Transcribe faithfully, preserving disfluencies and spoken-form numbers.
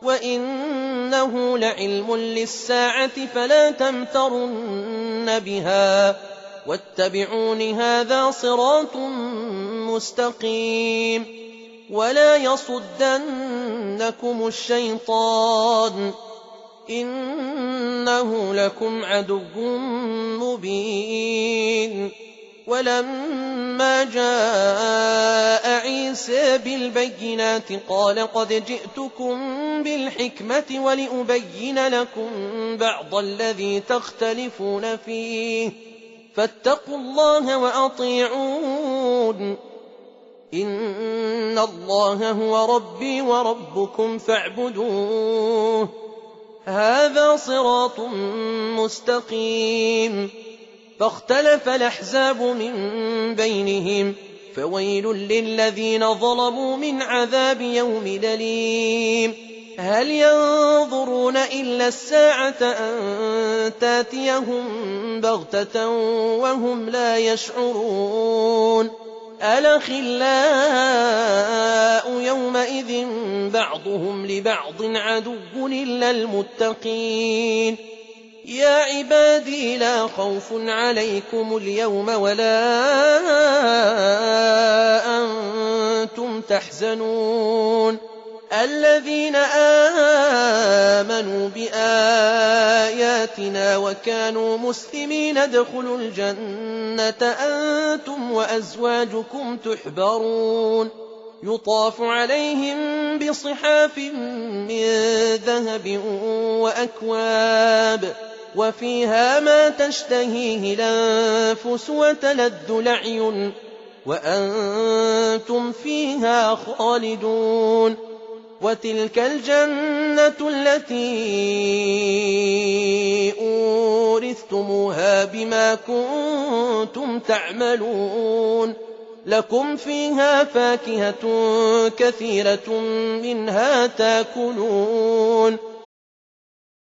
وإنه لعلم للساعة فلا تمترن بها واتبعون هذا صراط مستقيم. ولا يصدنكم الشيطان إنه لكم عدو مبين. ولما جاء عيسى بالبينات قال قد جئتكم بالحكمة ولأبين لكم بعض الذي تختلفون فيه فاتقوا الله وأطيعون إن الله هو ربي وربكم فاعبدوه هذا صراط مستقيم. فاختلف الأحزاب من بينهم فويل للذين ظلموا من عذاب يوم أليم. هل ينظرون إلا الساعة أن تاتيهم بغتة وهم لا يشعرون الأخلاء يومئذ بعضهم لبعض عدو إلا المتقين. يا عبادي لا خوف عليكم اليوم ولا أنتم تحزنون الذين آمنوا بآياتنا وكانوا مسلمين ادخلوا الجنة أنتم وأزواجكم تحبرون يطاف عليهم بصحاف من ذهب وأكواب وفيها ما تشتهيه الأنفس وتلذ الأعين وأنتم فيها خالدون. وتلك الجنة التي أورثتموها بما كنتم تعملون لكم فيها فاكهة كثيرة منها تاكلون